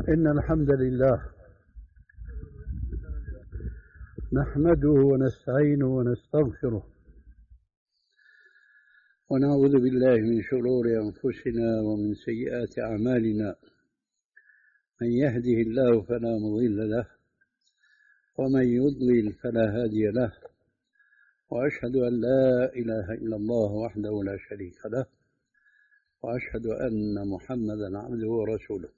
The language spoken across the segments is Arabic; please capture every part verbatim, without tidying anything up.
إن الحمد لله نحمده ونستعينه ونستغفره ونعوذ بالله من شرور أنفسنا ومن سيئات أعمالنا. من يهده الله فلا مضل له ومن يضلل فلا هادي له، وأشهد أن لا إله إلا الله وحده لا شريك له، وأشهد أن محمدا عبده ورسوله.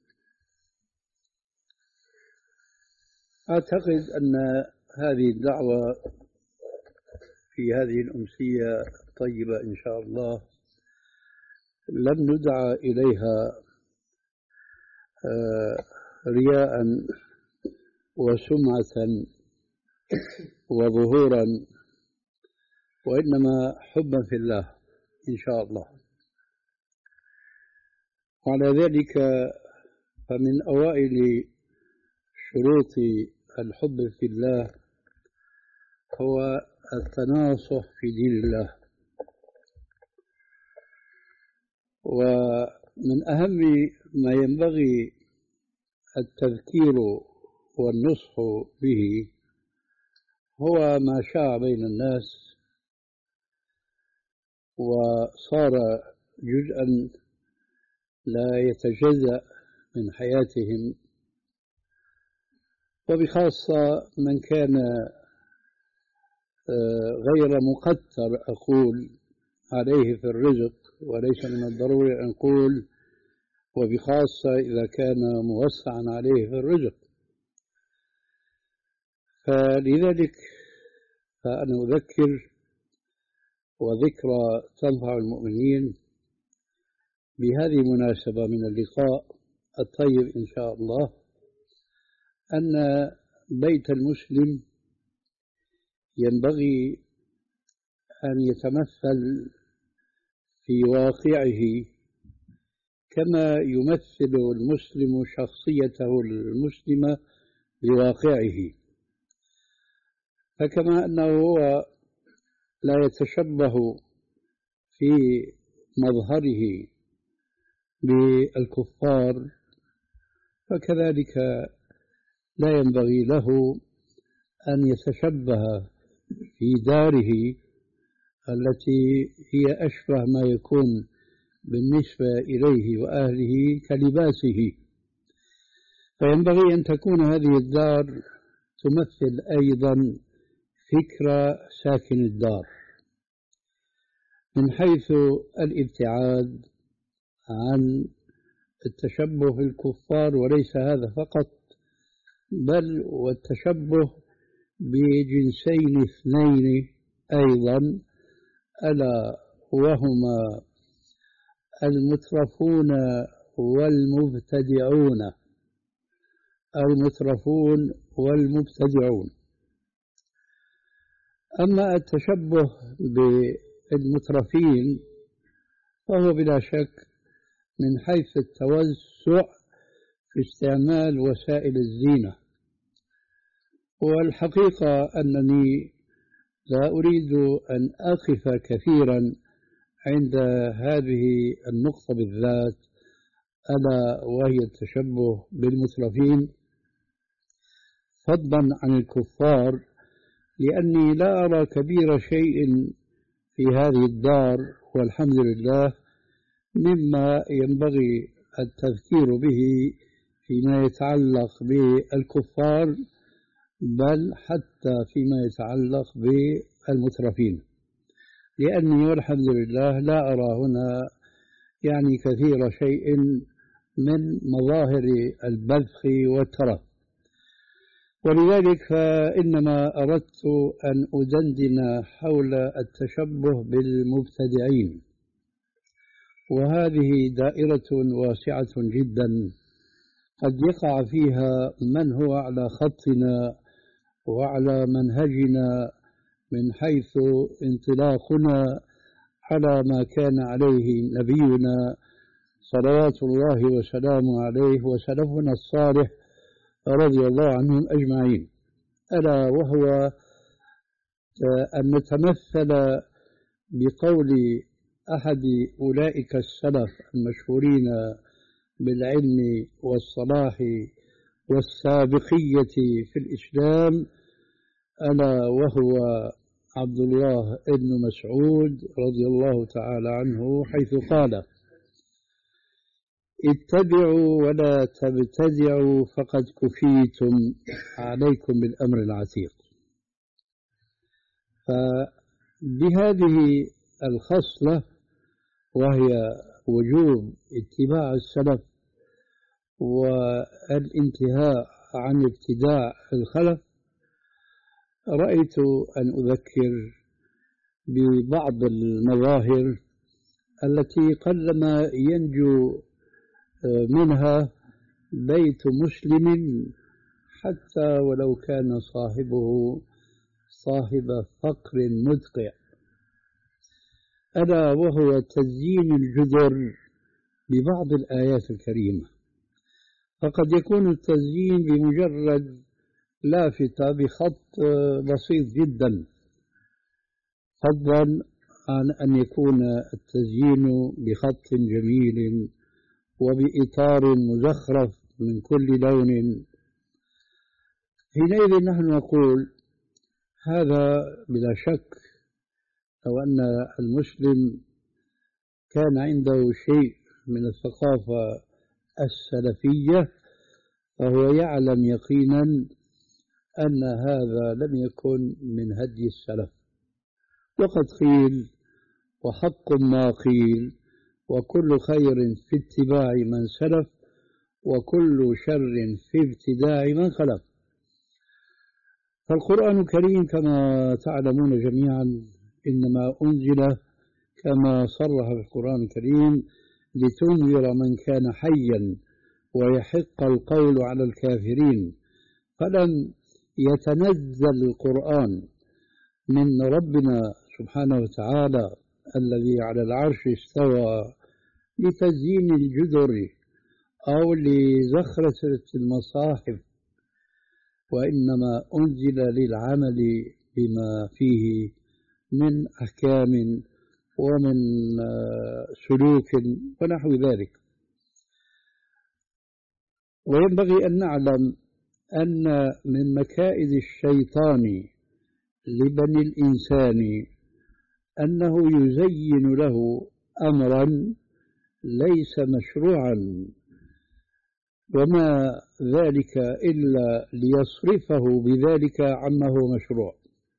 أعتقد أن هذه الدعوة في هذه الأمسية الطيبة إن شاء الله لم ندعى إليها رياء وسمعة وظهورا، وإنما حبا في الله إن شاء الله. وعلى ذلك فمن أوائل شروط الحب في الله هو التناصح في دين الله. ومن أهم ما ينبغي التذكير والنصح به هو ما شاع بين الناس وصار جزءا لا يتجزأ من حياتهم، وبخاصة من كان غير مقتر أقول عليه في الرزق، وليس من الضروري أن نقول وبخاصة إذا كان موسعا عليه في الرزق. فلذلك فأنا أذكر، وذكرى تنفع المؤمنين بهذه المناسبة من اللقاء الطيب إن شاء الله، أن بيت المسلم ينبغي أن يتمثل في واقعه كما يمثل المسلم شخصيته المسلمة بواقعه. فكما أنه هو لا يتشبه في مظهره بالكفار، فكذلك لا ينبغي له أن يتشبه في داره التي هي أشبه ما يكون بالنسبة إليه وأهله كلباسه. فينبغي أن تكون هذه الدار تمثل أيضا فكر ساكن الدار من حيث الابتعاد عن التشبه بالكفار، وليس هذا فقط، بل والتشبه بجنسين اثنين أيضا، ألا وهما المترفون والمبتدعون. المترفون والمبتدعون. أما التشبه بالمترفين فهو بلا شك من حيث التوسع في استعمال وسائل الزينة. والحقيقة أنني لا أريد أن أقف كثيرا عند هذه النقطة بالذات، ألا وهي التشبه بالمترفين فضلا عن الكفار، لأني لا أرى كبير شيء في هذه الدار والحمد لله مما ينبغي التذكير به فيما يتعلق بالكفار، بل حتى فيما يتعلق بالمترفين، لأني والحمد لله لا أرى هنا يعني كثير شيء من مظاهر البذخ والترف. ولذلك فإنما أردت أن أدندن حول التشبه بالمبتدعين، وهذه دائرة واسعة جدا قد يقع فيها من هو على خطنا وعلى منهجنا من حيث انطلاقنا على ما كان عليه نبينا صلوات الله وسلامه عليه وسلفنا الصالح رضي الله عنهم أجمعين، ألا وهو أن نتمثل بقول أحد أولئك السلف المشهورين بالعلم والصلاح والسابقية في الإسلام، ألا وهو عبد الله بن مسعود رضي الله تعالى عنه، حيث قال: اتبعوا ولا تبتدعوا فقد كفيتم، عليكم بالأمر العتيق. فبهذه الخصلة، وهي وجوب اتباع السلف والانتهاء عن ابتداع الخلف، رأيت أن أذكر ببعض المظاهر التي قلما ينجو منها بيت مسلم حتى ولو كان صاحبه صاحب فقر مدقع، ألا وهو تزيين الجدر ببعض الآيات الكريمة. فقد يكون التزيين بمجرد لافتة بخط بسيط جدا، فضلا عن أن يكون التزيين بخط جميل وبإطار مزخرف من كل لون. حينئذ نحن نقول هذا بلا شك، لو أن المسلم كان عنده شيء من الثقافة السلفية فهو يعلم يقينا أن هذا لم يكن من هدي السلف. وقد قيل وحق ما قيل: وكل خير في اتباع من سلف، وكل شر في ابتداع من خلف. فالقرآن الكريم كما تعلمون جميعا إنما أنزل كما صرح في القرآن الكريم لتنذر من كان حيا ويحق القول على الكافرين. فلم يتنزل القرآن من ربنا سبحانه وتعالى الذي على العرش استوى لتزيين الجدر أو لزخرفة المصاحف، وإنما أنزل للعمل بما فيه من أحكام ومن سلوك ونحو ذلك. وينبغي أن نعلم أن من مكائد الشيطان لبني الإنسان أنه يزين له أمرا ليس مشروعا، وما ذلك إلا ليصرفه بذلك عما هو مشروع.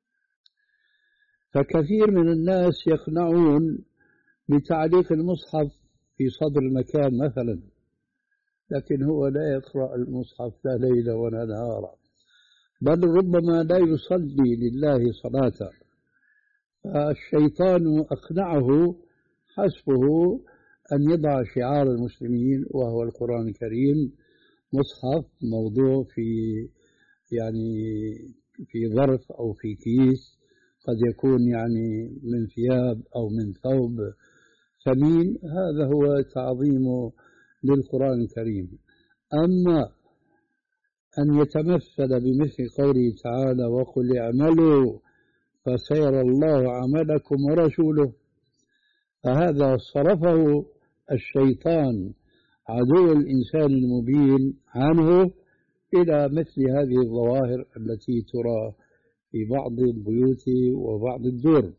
فكثير من الناس يقنعون بتعليق المصحف في صدر المكان مثلا، لكن هو لا يقرأ المصحف لا ليلا ولا نهارا، بل ربما لا يصلي لله صلاة. فالشيطان أقنعه حسبه أن يضع شعار المسلمين وهو القرآن الكريم، مصحف موضوع في يعني في ظرف أو في كيس، قد يكون يعني من ثياب أو من ثوب ثمين. هذا هو تعظيم للقرآن الكريم. أما أن يتمثل بمثل قوله تعالى: وقل اعملوا فسيرى الله عملكم ورسوله، فهذا صرفه الشيطان عدو الإنسان المبين عنه إلى مثل هذه الظواهر التي ترى في بعض البيوت وبعض الدور.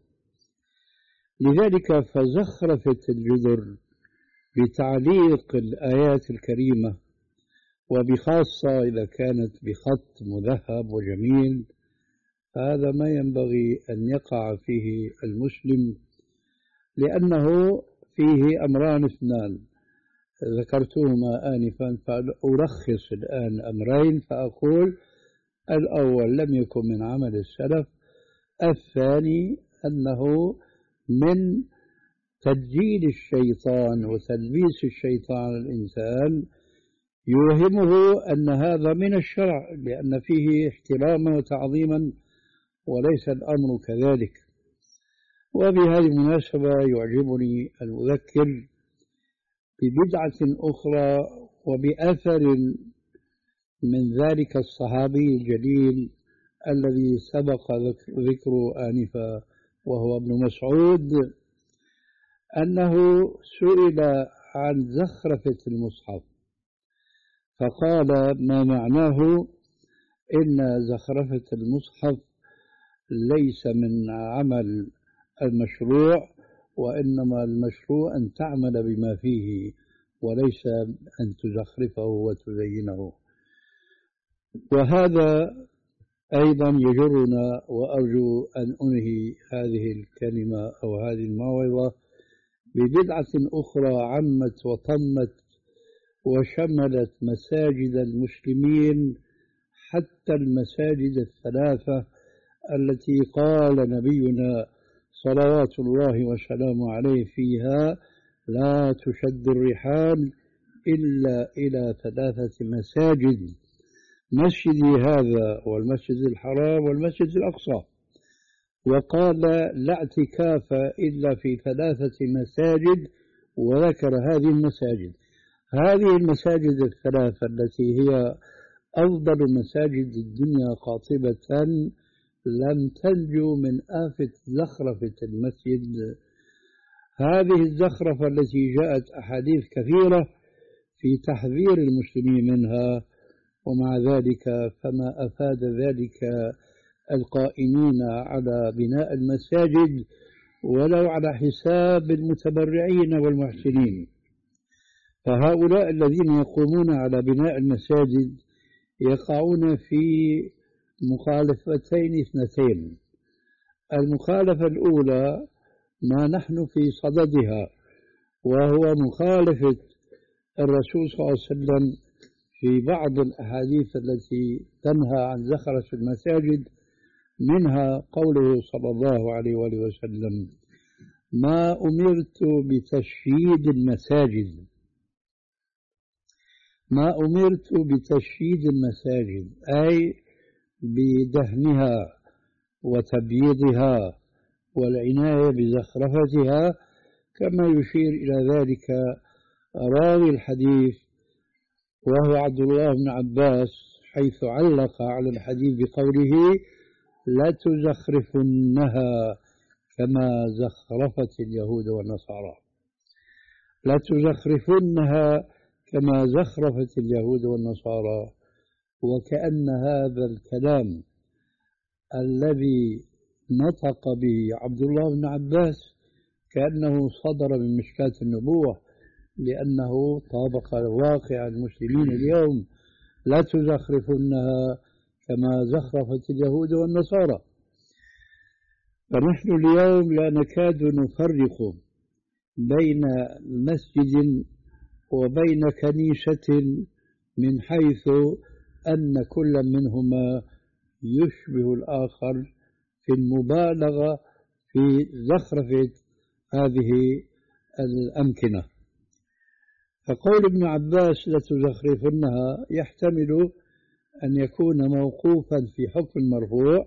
لذلك فزخرفت الجدر بتعليق الآيات الكريمة، وبخاصة إذا كانت بخط مذهب وجميل، هذا ما ينبغي أن يقع فيه المسلم، لأنه فيه أمران اثنان ذكرتهما آنفا، فألخص الآن أمرين فأقول: الأول لم يكن من عمل السلف، الثاني أنه من تدجيل الشيطان وتلبيس الشيطان الإنسان، يوهمه أن هذا من الشرع لأن فيه احتراما وتعظيما، وليس الأمر كذلك. وبهذه المناسبة يعجبني أن أذكر ببدعة أخرى وبأثر من ذلك الصحابي الجليل الذي سبق ذكره آنفا، وهو ابن مسعود، أنه سئل عن زخرفة المصحف فقال ما معناه إن زخرفة المصحف ليس من عمل المشروع، وإنما المشروع أن تعمل بما فيه وليس أن تزخرفه وتزينه. وهذا أيضا يجرنا، وأرجو أن أنهي هذه الكلمة أو هذه الموعظة ببدعة أخرى عمت وطمت وشملت مساجد المسلمين حتى المساجد الثلاثة التي قال نبينا صلوات الله وسلامه عليه فيها لا تشد الرحال إلا إلى ثلاثة مساجد: مسجدي هذا والمسجد الحرام والمسجد الأقصى. وقال لا اعتكاف إلا في ثلاثة مساجد، وذكر هذه المساجد. هذه المساجد الثلاثة التي هي أفضل مساجد الدنيا قاطبة لم تنجو من آفة زخرفة المسجد. هذه الزخرفة التي جاءت أحاديث كثيرة في تحذير المسلمين منها، ومع ذلك فما أفاد ذلك القائمين على بناء المساجد ولو على حساب المتبرعين والمحسنين. فهؤلاء الذين يقومون على بناء المساجد يقعون في مخالفتين اثنتين. المخالفة الأولى ما نحن في صددها، وهو مخالفة الرسول صلى الله عليه وسلم في بعض الأحاديث التي تنهى عن زخرفة المساجد، منها قوله صلى الله عليه وآله وسلم: ما أمرت بتشييد المساجد ما أمرت بتشييد المساجد أي بدهنها وتبييضها والعناية بزخرفتها، كما يشير إلى ذلك راوي الحديث وهو عبد الله بن عباس، حيث علق على الحديث بقوله: لتزخرفنها كما زخرفت اليهود والنصارى. لتزخرفنها كما زخرفت اليهود والنصارى. وكأن هذا الكلام الذي نطق به عبد الله بن عباس كأنه صدر من مشكاة النبوة، لأنه طابق واقع المسلمين اليوم: لا تزخرفنها كما زخرفت اليهود والنصارى. فنحن اليوم لا نكاد نفرق بين مسجد وبين كنيسة، من حيث أن كل منهما يشبه الآخر في المبالغة في زخرفة هذه الأمكنة. فقول ابن عباس لتزخرفنها يحتمل أن يكون موقوفا في حكم المرفوع،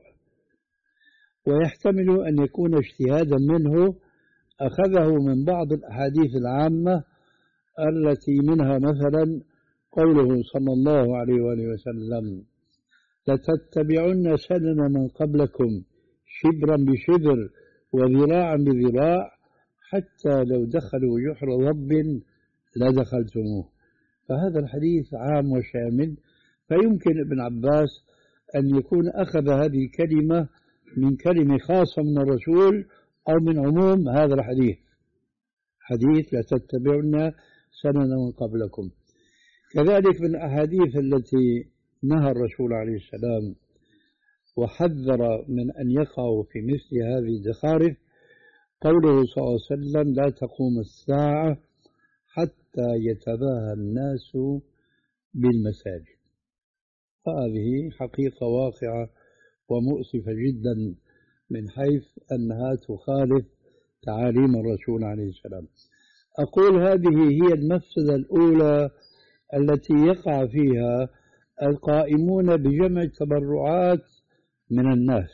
ويحتمل أن يكون اجتهادا منه أخذه من بعض الأحاديث العامة التي منها مثلا قوله صلى الله عليه وآله وسلم: لتتبعن سنن من قبلكم شبرا بشبر وذراعا بذراع حتى لو دخلوا جحر ضب لدخلتموه. فهذا الحديث عام وشامل، فيمكن ابن عباس أن يكون أخذ هذه الكلمة من كلمة خاصة من الرسول أو من عموم هذا الحديث، حديث لتتبعن سنن من قبلكم. كذلك من الأحاديث التي نهى الرسول عليه السلام وحذر من أن يقعوا في مثل هذه الزخارف قوله صلى الله عليه وسلم: لا تقوم الساعة حتى يتباهى الناس بالمساجد. هذه حقيقة واقعة ومؤسفة جدا من حيث أنها تخالف تعاليم الرسول عليه السلام. أقول هذه هي المفسدة الأولى التي يقع فيها القائمون بجمع التبرعات من الناس.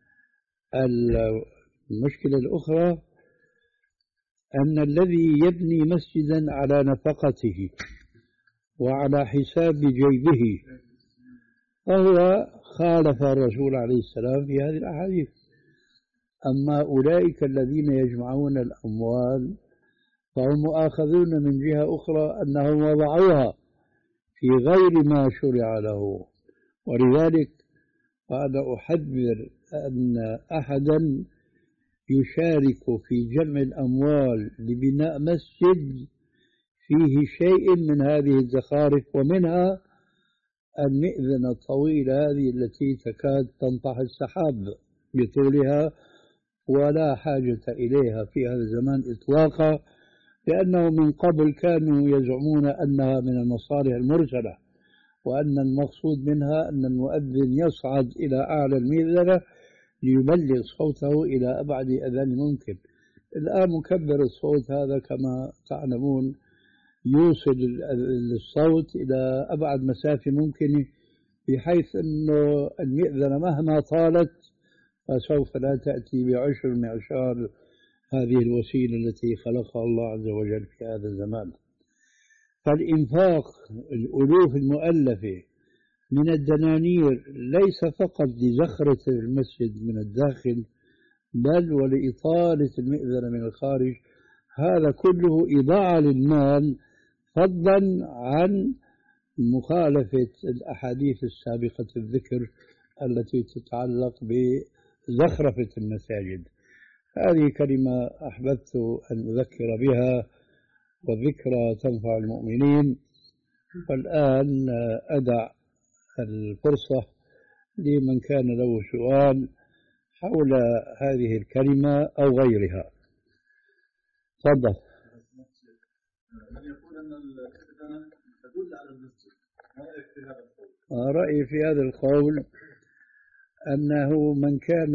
المشكلة الأخرى أن الذي يبني مسجدا على نفقته وعلى حساب جيبه فهو خالف الرسول عليه السلام في هذه الأحاديث. أما أولئك الذين يجمعون الأموال فهم مؤاخذون من جهة أخرى أنهم وضعوها في غير ما شرع له. ولذلك وأنا أحذر أن أحدا يشارك في جمع الأموال لبناء مسجد فيه شيء من هذه الزخارف، ومنها المئذنة الطويلة هذه التي تكاد تنطح السحاب بطولها، ولا حاجة إليها في هذا الزمان إطلاقا، لأنه من قبل كانوا يزعمون أنها من المصالح المرسلة، وأن المقصود منها أن المؤذن يصعد إلى أعلى المئذنة ليبلغ صوته إلى أبعد أذان ممكن. الآن مكبر الصوت هذا كما تعلمون يوصل الصوت إلى أبعد مسافة ممكنة، بحيث أنه المئذنة مهما طالت فسوف لا تأتي بعشر معشار هذه الوسيلة التي خلقها الله عز وجل في هذا الزمان. فالإنفاق الألوف المؤلفة من الدنانير ليس فقط لزخرة المسجد من الداخل، بل ولإطالة المئذنة من الخارج، هذا كله إضاعة للمال، فضلا عن مخالفة الأحاديث السابقة الذكر التي تتعلق بزخرفة المساجد. هذه كلمة أحببت أن أذكر بها، والذكرى تنفع المؤمنين. والآن أدع الفرصة لمن كان له سؤال حول هذه الكلمة أو غيرها. تفضل. من يقول أن الإذن تدل على المسجد، ما رأيك في هذا القول؟ رأيي في هذا القول أنه من كان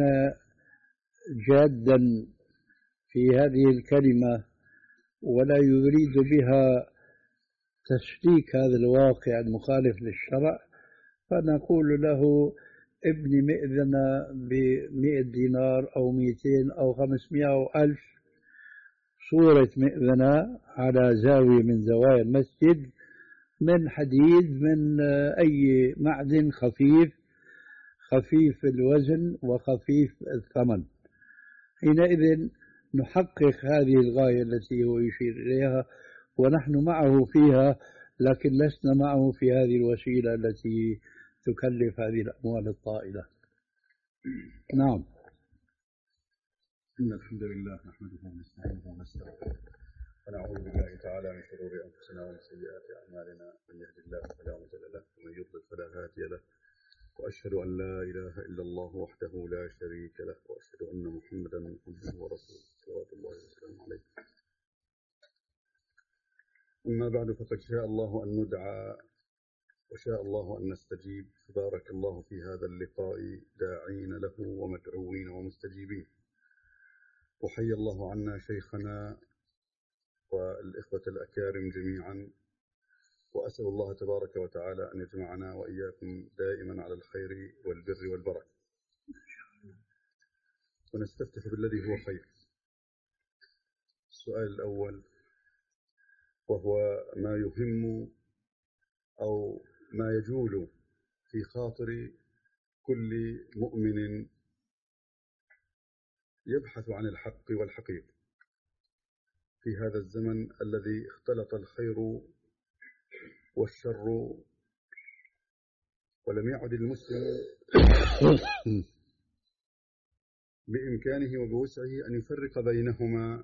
جادا في هذه الكلمة ولا يريد بها تسليك هذا الواقع المخالف للشرع، فنقول له ابن مئذنة بمئة دينار أو مئتين أو خمسمائة أو ألف، صورة مئذنة على زاوية من زوايا المسجد من حديد من أي معدن خفيف خفيف الوزن وخفيف الثمن. حينئذ نحقق هذه الغاية التي هو يشير إليها، ونحن معه فيها، لكن لسنا معه في هذه الوسيلة التي تكلف هذه الأموال الطائلة. نعم. إن الحمد لله نحمده ونستعينه ونستغفره ونعوذ بالله تعالى من شرور أنفسنا ومن سيئات أعمالنا، من يهد الله فلا مضل له ومن يضلل فلا هادي له، وأشهد أن لا إله إلا الله وحده لا شريك له، وأشهد أن محمدا عبده ورسوله صلوات الله وسلامه عليه. أما بعد، فقد شاء الله أن ندعى وشاء الله أن نستجيب، فبارك الله في هذا اللقاء داعين له ومدعوين ومستجيبين. وحي الله عنا شيخنا والإخوة الأكارم جميعا، وأسأل الله تبارك وتعالى أن يجمعنا وإياكم دائما على الخير والبر والبركة. ونستفتح بالذي هو خير. السؤال الأول، وهو ما يهم أو ما يجول في خاطر كل مؤمن يبحث عن الحق والحقيقة في هذا الزمن الذي اختلط الخير والشر، ولم يعد المسلم بإمكانه وبوسعه أن يفرق بينهما،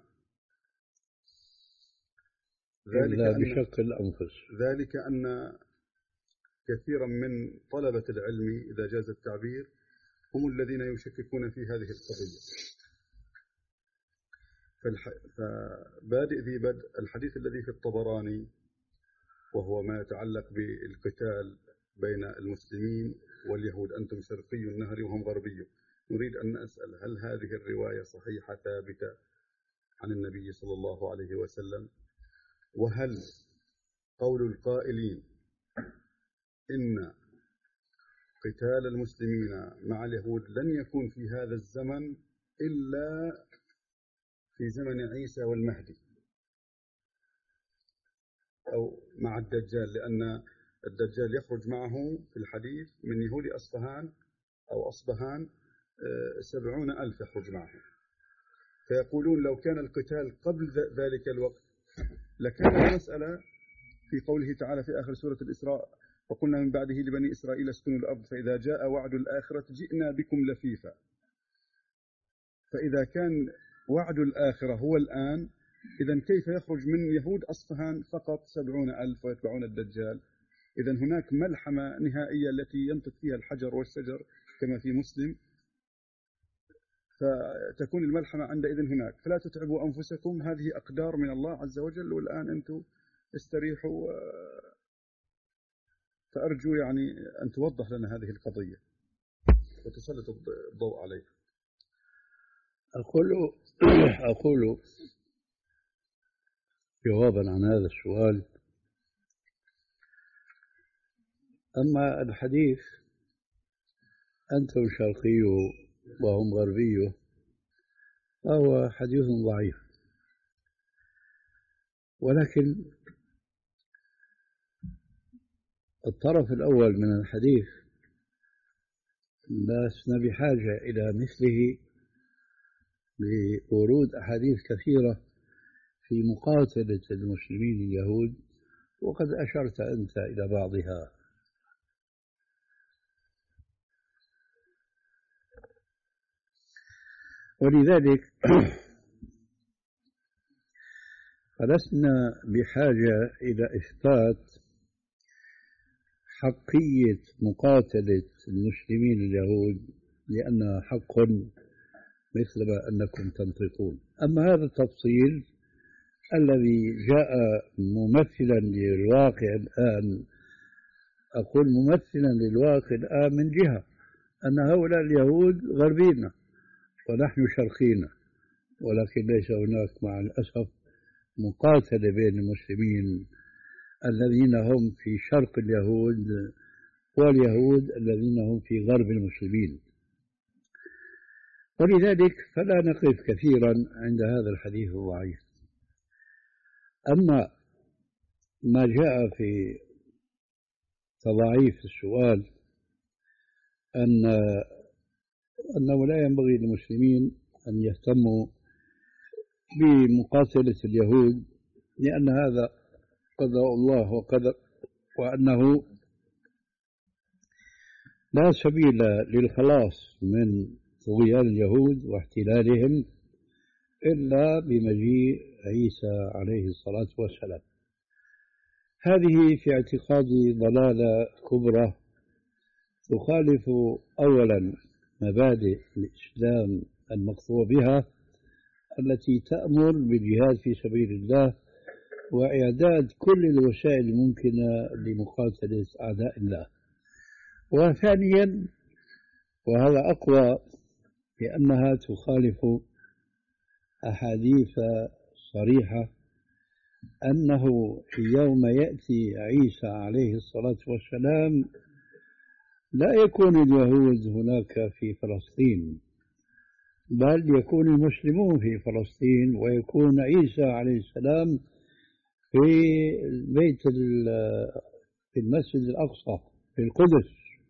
ذلك أن بشق الأنفس. ذلك أن كثيرا من طلبة العلم إذا جاز التعبير هم الذين يشككون في هذه القضية. فبادئ ذي بدء الحديث الذي في الطبراني، وهو ما يتعلق بالقتال بين المسلمين واليهود، أنتم شرقي النهر وهم غربي. نريد أن نسأل، هل هذه الرواية صحيحة ثابتة عن النبي صلى الله عليه وسلم؟ وهل قول القائلين إن قتال المسلمين مع اليهود لن يكون في هذا الزمن إلا في زمن عيسى والمهدي أو مع الدجال، لأن الدجال يخرج معه في الحديث من يهود أصفهان أو أصبهان سبعون ألف يخرج معه، فيقولون لو كان القتال قبل ذلك الوقت لكان المسألة في قوله تعالى في آخر سورة الإسراء: وقلنا من بعده لبني إسرائيل اسكنوا الأرض فإذا جاء وعد الآخرة جئنا بكم لفيفا. فإذا كان وعد الآخرة هو الآن، إذن كيف يخرج من يهود أصفهان فقط سبعون ألف ويتبعون الدجال؟ إذن هناك ملحمة نهائية التي ينطق فيها الحجر والشجر كما في مسلم، فتكون الملحمة عندئذ هناك. فلا تتعبوا أنفسكم، هذه أقدار من الله عز وجل، والآن أنتم استريحوا. فأرجو يعني أن توضح لنا هذه القضية وتسلط الضوء عليها. أقول أقول جوابا عن هذا السؤال: أما الحديث أنتم شرقي وهم غربي فهو حديث ضعيف، ولكن الطرف الأول من الحديث لسنا بحاجة إلى مثله لورود أحاديث كثيرة في مقاتلة المسلمين اليهود، وقد أشرت أنت إلى بعضها. ولذلك فلسنا بحاجة إلى إثبات حقية مقاتلة المسلمين اليهود، لأنها حق مثل ما أنكم تنطقون. أما هذا التفصيل الذي جاء ممثلا للواقع الآن، أقول ممثلا للواقع الآن من جهة أن هؤلاء اليهود غربينا ونحن شرقينا، ولكن ليس هناك مع الأسف مقاتلة بين المسلمين الذين هم في شرق اليهود واليهود الذين هم في غرب المسلمين. ولذلك فلا نقف كثيرا عند هذا الحديث الضعيف. أما ما جاء في تضعيف السؤال أن أنه لا ينبغي للمسلمين أن يهتموا بمقاتلة اليهود لأن هذا قضاء الله وقدر، وأنه لا سبيل للخلاص من طغيان اليهود واحتلالهم إلا بمجيء عيسى عليه الصلاة والسلام. هذه في اعتقادي ضلالة كبرى تخالف أولا مبادئ الإسلام المقطوع بها التي تأمر بالجهاد في سبيل الله وإعداد كل الوسائل الممكنة لمقاتلة أعداء الله. وثانيا، وهذا أقوى، لأنها تخالف أحاديث صريحة أنه في يوم يأتي عيسى عليه الصلاة والسلام لا يكون اليهود هناك في فلسطين، بل يكون المسلمون في فلسطين، ويكون عيسى عليه السلام في بيت في المسجد الأقصى في القدس.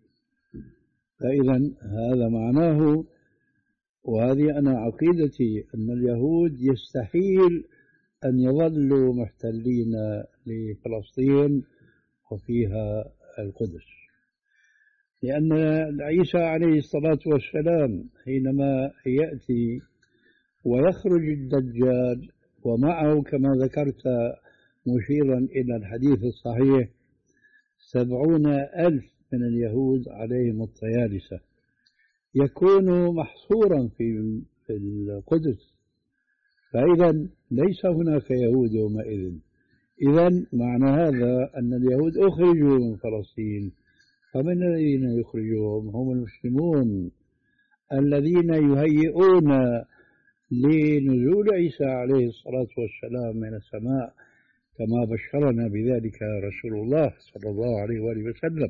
فإذا هذا معناه، وهذه أنا عقيدتي، أن اليهود يستحيل أن يظلوا محتلين لفلسطين وفيها القدس، لأن عيسى عليه الصلاة والسلام حينما يأتي ويخرج الدجال ومعه كما ذكرت مشيرا إلى الحديث الصحيح سبعون ألف من اليهود عليهم الطيالسة، يكون محصورا في القدس. فإذا ليس هناك يهود يومئذ. إذن معنى هذا أن اليهود أخرجوا من فلسطين، فمن الذين يخرجوهم؟ هم المسلمون الذين يهيئون لنزول عيسى عليه الصلاة والسلام من السماء كما بشرنا بذلك رسول الله صلى الله عليه وآله وسلم.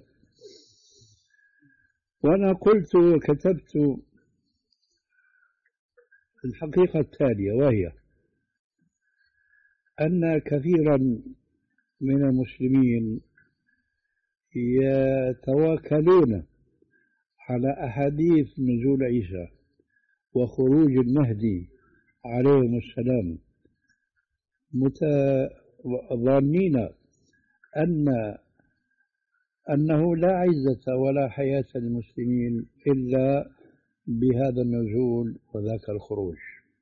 وأنا قلت وكتبت الحقيقة التالية، وهي أن كثيرا من المسلمين يتواكلون على أحاديث نزول عيسى وخروج المهدي عليهم السلام، متظنين أن أنه لا عزة ولا حياة للمسلمين إلا بهذا النزول وذاك الخروج.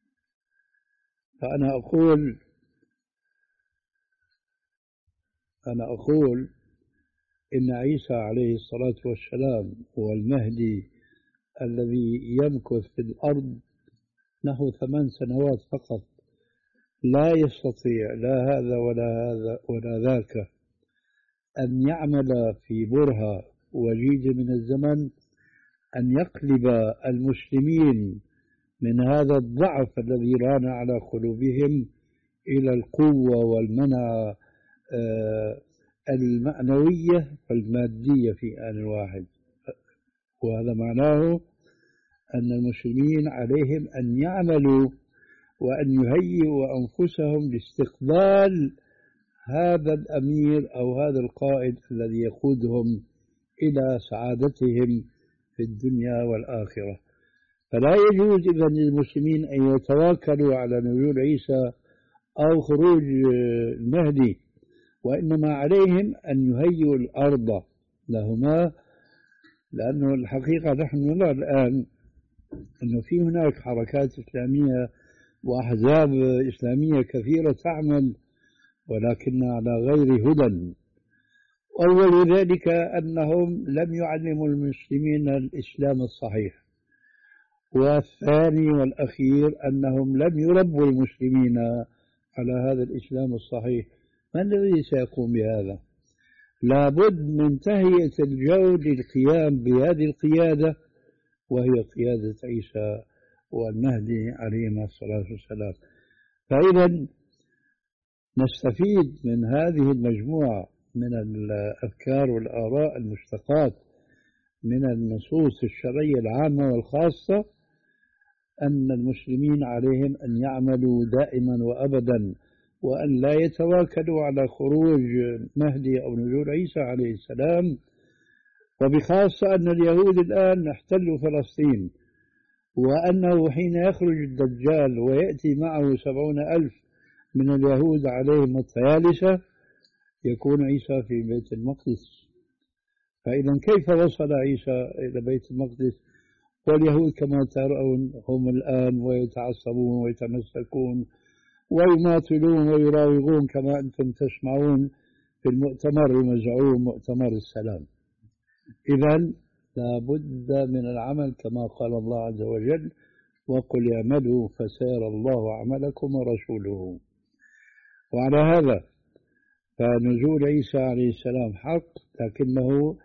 فأنا أقول أنا أقول إن عيسى عليه الصلاة والسلام هو المهدي الذي يمكث في الأرض نحو ثمان سنوات فقط، لا يستطيع لا هذا ولا هذا ولا ذاك أن يعمل في برهة وجيزة من الزمن أن يقلب المسلمين من هذا الضعف الذي ران على قلوبهم إلى القوة والمنع المعنوية والمادية في آن واحد. وهذا معناه أن المسلمين عليهم أن يعملوا وأن يهيئوا أنفسهم لاستقبال هذا الأمير أو هذا القائد الذي يقودهم إلى سعادتهم في الدنيا والآخرة. فلا يجوز إذن للمسلمين أن يتواكلوا على نزول عيسى أو خروج المهدي، وإنما عليهم أن يهيئوا الأرض لهما، لأنه الحقيقة نحن نرى الآن أنه في هناك حركات إسلامية وأحزاب إسلامية كثيرة تعمل ولكن على غير هدى. أول ذلك أنهم لم يعلموا المسلمين الإسلام الصحيح، والثاني والأخير أنهم لم يربوا المسلمين على هذا الإسلام الصحيح. من الذي سيقوم بهذا؟ لابد من تهيئة الجو للقيام بهذه القيادة، وهي قيادة عيسى والمهدي عليهما الصلاة والسلام. فإذا نستفيد من هذه المجموعة من الأفكار والآراء المشتقات من النصوص الشرعية العامة والخاصة أن المسلمين عليهم أن يعملوا دائما وأبدا، وأن لا يتواكلوا على خروج مهدي أو نزول عيسى عليه السلام. وبخاصة أن اليهود الآن احتلوا فلسطين، وأنه حين يخرج الدجال ويأتي معه سبعون ألف من اليهود عليهم الطيالسة يكون عيسى في بيت المقدس. فإذا كيف وصل عيسى إلى بيت المقدس واليهود كما ترون هم الآن ويتعصبون ويتمسكون ويماثلون ويراوغون كما أنتم تسمعون في المؤتمر المزعوم مؤتمر السلام؟ إذا لابد من العمل كما قال الله عز وجل: وقل اعملوا فسيرى الله عملكم ورسوله. وعلى هذا فنزول عيسى عليه السلام حق، لكنه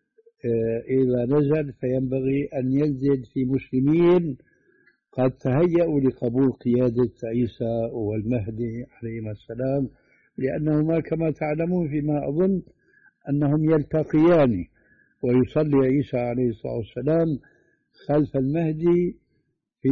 إذا نزل فينبغي أن ينزل في مسلمين قد تهيأوا لقبول قيادة عيسى والمهدي عليهما السلام، لأنهما كما تعلمون فيما أظن أنهم يلتقيان، ويصلي عيسى عليه الصلاة والسلام خلف المهدي في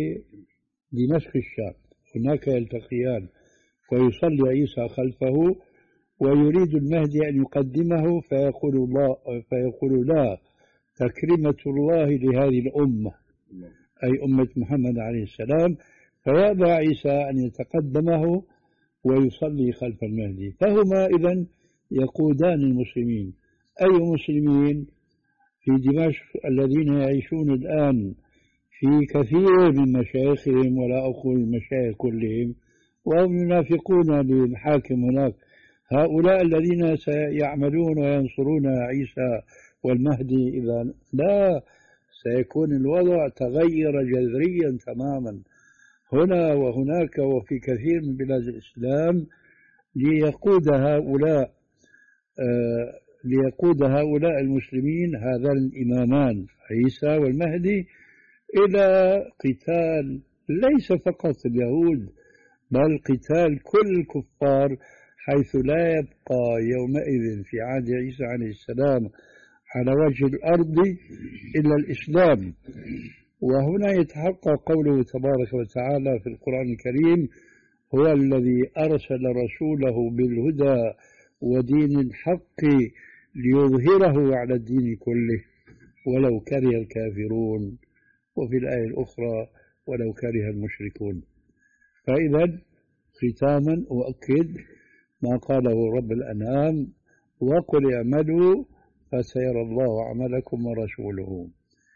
دمشق الشام، هناك يلتقيان، ويصلي عيسى خلفه ويريد المهدي أن يقدمه فيقول الله فيقول لا، تكريمة الله لهذه الأمة أي أمة محمد عليه السلام، فيأبى عيسى أن يتقدمه ويصلي خلف المهدي. فهما إذن يقودان المسلمين. أي مسلمين في دمشق الذين يعيشون الآن في كثير من مشايخهم، ولا أقول المشايخ كلهم، وهم ينافقون للحاكم هناك، هؤلاء الذين سيعملون وينصرون عيسى والمهدي إذا لا، سيكون الوضع تغير جذريا تماما هنا وهناك وفي كثير من بلاد الإسلام، ليقود هؤلاء آه ليقود هؤلاء المسلمين هذان الإمامان عيسى والمهدي إلى قتال ليس فقط اليهود، بل قتال كل الكفار، حيث لا يبقى يومئذ في عهد عيسى عليه السلام على وجه الأرض إلا الإسلام. وهنا يتحقق قوله تبارك وتعالى في القرآن الكريم: هو الذي أرسل رسوله بالهدى ودين الحق ليظهره على الدين كله ولو كره الكافرون، وفي الآية الأخرى: ولو كره المشركون. فإذا ختاما أؤكد ما قاله رب الأنعام: وقل اعملوا فسيرى الله عملكم ورسوله.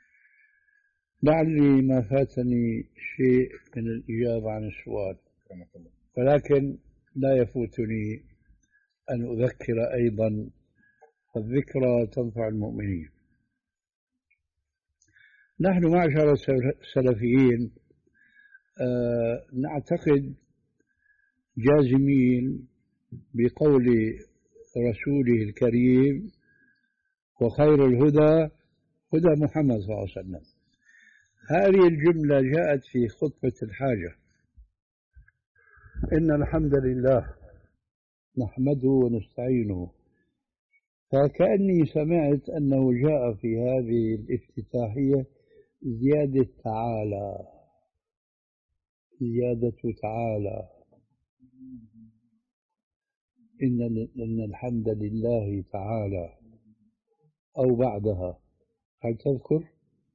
لعلي ما فاتني شيء من الإجابة عن السؤال، ولكن لا يفوتني أن أذكر أيضا، الذكرى تنفع المؤمنين. نحن معشر السلفيين آه نعتقد جازمين بقول رسوله الكريم: وخير الهدى هدى محمد صلى الله عليه وسلم. هذه الجملة جاءت في خطبة الحاجة: إن الحمد لله نحمده ونستعينه. فكأني سمعت أنه جاء في هذه الافتتاحية زيادة تعالى، زيادة تعالى، إن إن الحمد لله تعالى، أو بعدها. هل تذكر؟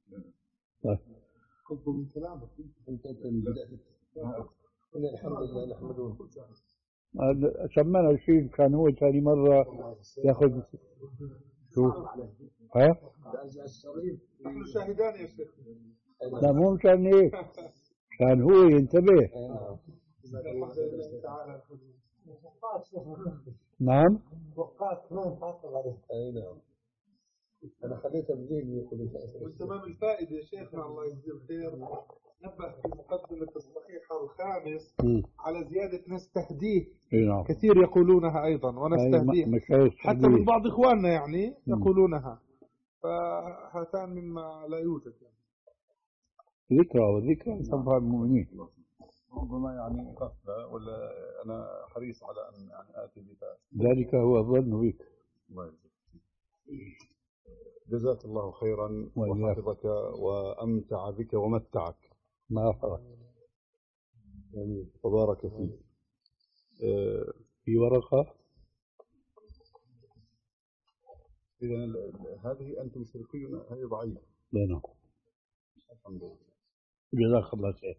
قلت من كلامك أنت إن الحمد لله نحمده. سمعنا الشيء كان هو ثاني مرة ياخذ شو؟ ها؟ نحن شاهدان يا شيخ. لا مو مشان هيك، كان هو ينتبه. نعم. وقعت ما محافظ عليه. أي نعم. أنا خليته بذهني يقول. من تمام الفائدة يا شيخنا الله يجزيه الخير، نبه في مقدمة الصحيحة الخامس م. على زيادة نستهديه. نعم. كثير يقولونها أيضا ونستهديه، حتى من بعض إخواننا يعني يقولونها، فهاتان مما لا يوجد يعني. ذكرى وذكرى تنفع المؤمنين. ربما يعني غفلة، ولا أنا حريص على أن يعني آتي بها. ذلك هو الظن بك. الله يجزاك. جزاك الله خيرا وحفظك وأمتع بك ومتعك. ما فرق. تبارك فيك. أه في ورقة. إذا هذه أنتم شركيون، هذه ضعيفة. نعم. الحمد لله. جزاك الله خير.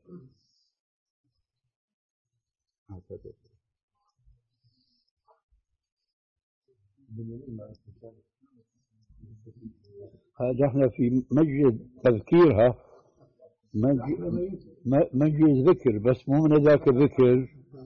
هذا احنا في مجلس تذكيرها، مجلس ذكر، بس مو من ذاك الذكر.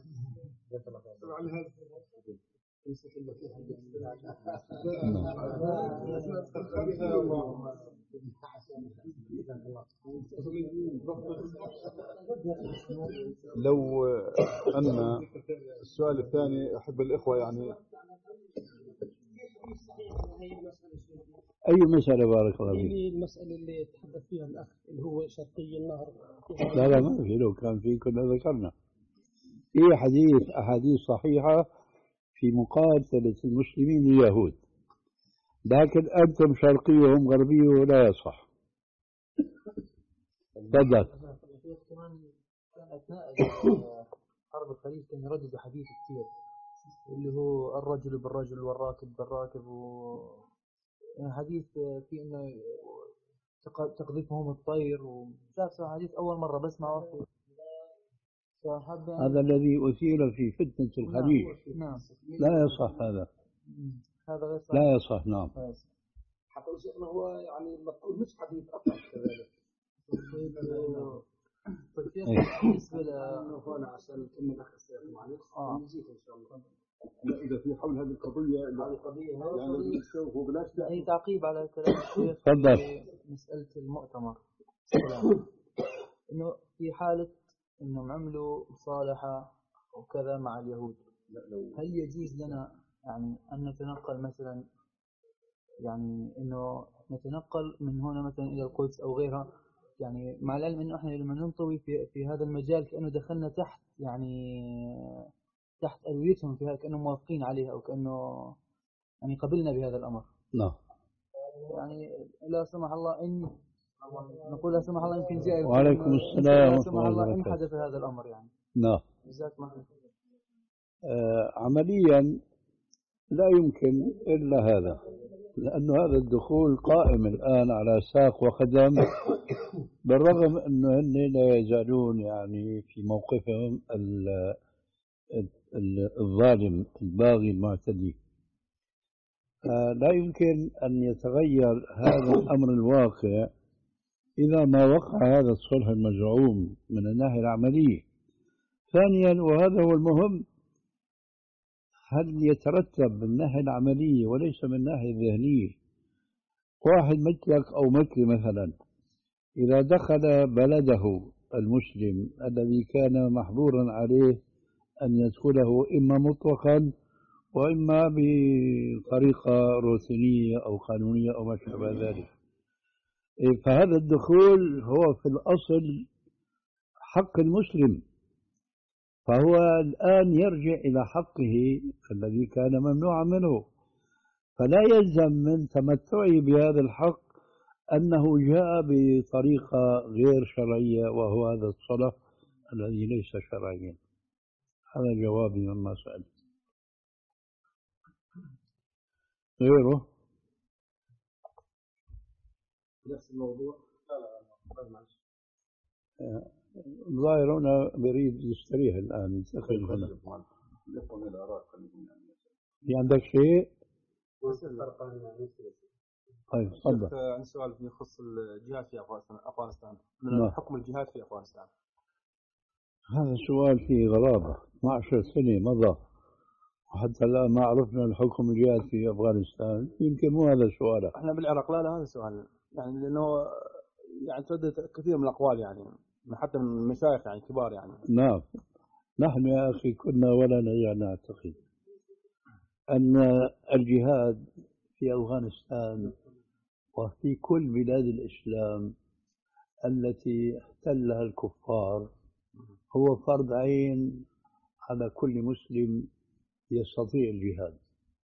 لو أن السؤال الثاني أحب الإخوة يعني أي مسألة بارك الله فيك؟ المسألة اللي تحدث فيها الأخ اللي هو شرقي النهر. لا لا ما في، لو كان في كنا ذكرنا. في حديث أحاديث صحيحة في مقاتلة المسلمين اليهود، لكن أنتم شرقي وهم غربي ولا يصح. تفضل. كمان أثناء حرب الخليج كان يردد حديث كثير اللي هو الرجل بالرجل والراكب بالراكب، و يعني حديث في إنه تقذفهم الطير، وشاف حديث أول مرة بسمعه. هذا الذي أثير في فتنة الخليج. نعم. لا يصح هذا. هذا غير صحيح. لا يصح. نعم. حتى شيخنا هو يعني المفروض مش حديث أصلا كذلك. طيب بالنسبة ل عشان ثم الأخ معلش نجيك إن شاء الله. إذا في حول هذه القضية القضية يعني هو بلاش أي تعقيب على كلام الشيخ في مسألة المؤتمر، إنه في حالة إنهم عملوا مصالحة وكذا مع اليهود، هل يجوز لنا يعني أن نتنقل مثلا، يعني إنه نتنقل من هنا مثلا إلى القدس أو غيرها، يعني مع العلم إنه إحنا لما ننطوي في في هذا المجال كأنه دخلنا تحت يعني تحت ألويتهم فيها، كأنه موافقين عليها أو كأنه يعني قبلنا بهذا الأمر. نعم. يعني لا سمح الله إن نقول لا سمح الله يمكن جاء. وعليكم السلام. لا سمح الله إن حدث هذا الأمر يعني. نعم. جزاك الله خير. آه عمليا لا يمكن إلا هذا، لأن هذا الدخول قائم الآن على ساق وقدم، بالرغم أنه هن لا يزالون يعني في موقفهم الظالم الباغي المعتدي. لا يمكن أن يتغير هذا الأمر الواقع إذا ما وقع هذا الصلح المزعوم من الناحية العملية. ثانيا، وهذا هو المهم، هل يترتب من الناحية العملية وليس من الناحية الذهنية؟ واحد مثلك أو مثلي مثلا إذا دخل بلده المسلم الذي كان محظورا عليه أن يدخله إما مطلقا وإما بطريقة روتينية أو قانونية أو ما شابه ذلك، فهذا الدخول هو في الأصل حق المسلم، فهو الآن يرجع إلى حقه الذي كان ممنوعا منه، فلا يلزم من تمتعه بهذا الحق أنه جاء بطريقة غير شرعية وهو هذا الصلح الذي ليس شرعيا. هذا جوابي مما سألت. غيره نفس الموضوع. الظاهر هنا بريد يستريح الآن ينتقل هنا. في عندك شيء؟ طيب تفضل. عندي سؤال يخص الجهاد في أفغانستان، من حكم الجهاد في أفغانستان. هذا سؤال فيه غرابة. اثني عشر سنة مضى وحتى الآن ما عرفنا الحكم الجهاد في أفغانستان. يمكن مو هذا السؤال. احنا بالعراق لا لا هذا السؤال يعني، لأنه يعني تردد كثير من الأقوال يعني حتى من المشايخ يعني كبار يعني. نعم، نحن يا أخي كنا ولا نزال نعتقد أن الجهاد في أفغانستان وفي كل بلاد الإسلام التي احتلها الكفار هو فرض عين على كل مسلم يستطيع الجهاد.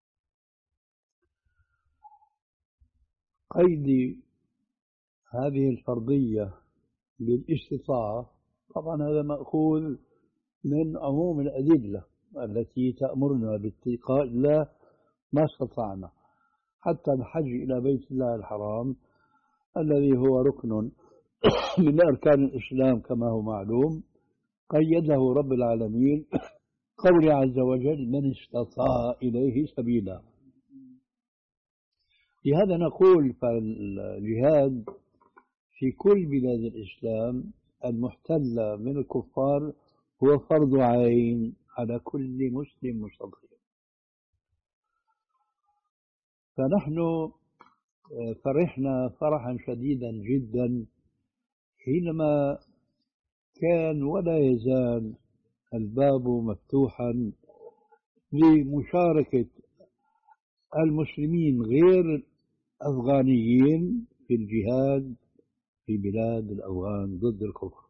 قيد هذه الفرضية بالاستطاعة طبعا هذا مأخوذ من عموم الأدلة التي تأمرنا باتقاء الله ما استطعنا، حتى الحج إلى بيت الله الحرام الذي هو ركن من أركان الإسلام كما هو معلوم، قيده رب العالمين قوله عز وجل من استطاع إليه سبيلا. لهذا نقول فالجهاد في كل بلاد الإسلام المحتلة من الكفار هو فرض عين على كل مسلم مستطيع. فنحن فرحنا فرحا شديدا جدا حينما كان ولا يزال الباب مفتوحا لمشاركة المسلمين غير الأفغانيين في الجهاد في بلاد الأفغان ضد الكفر.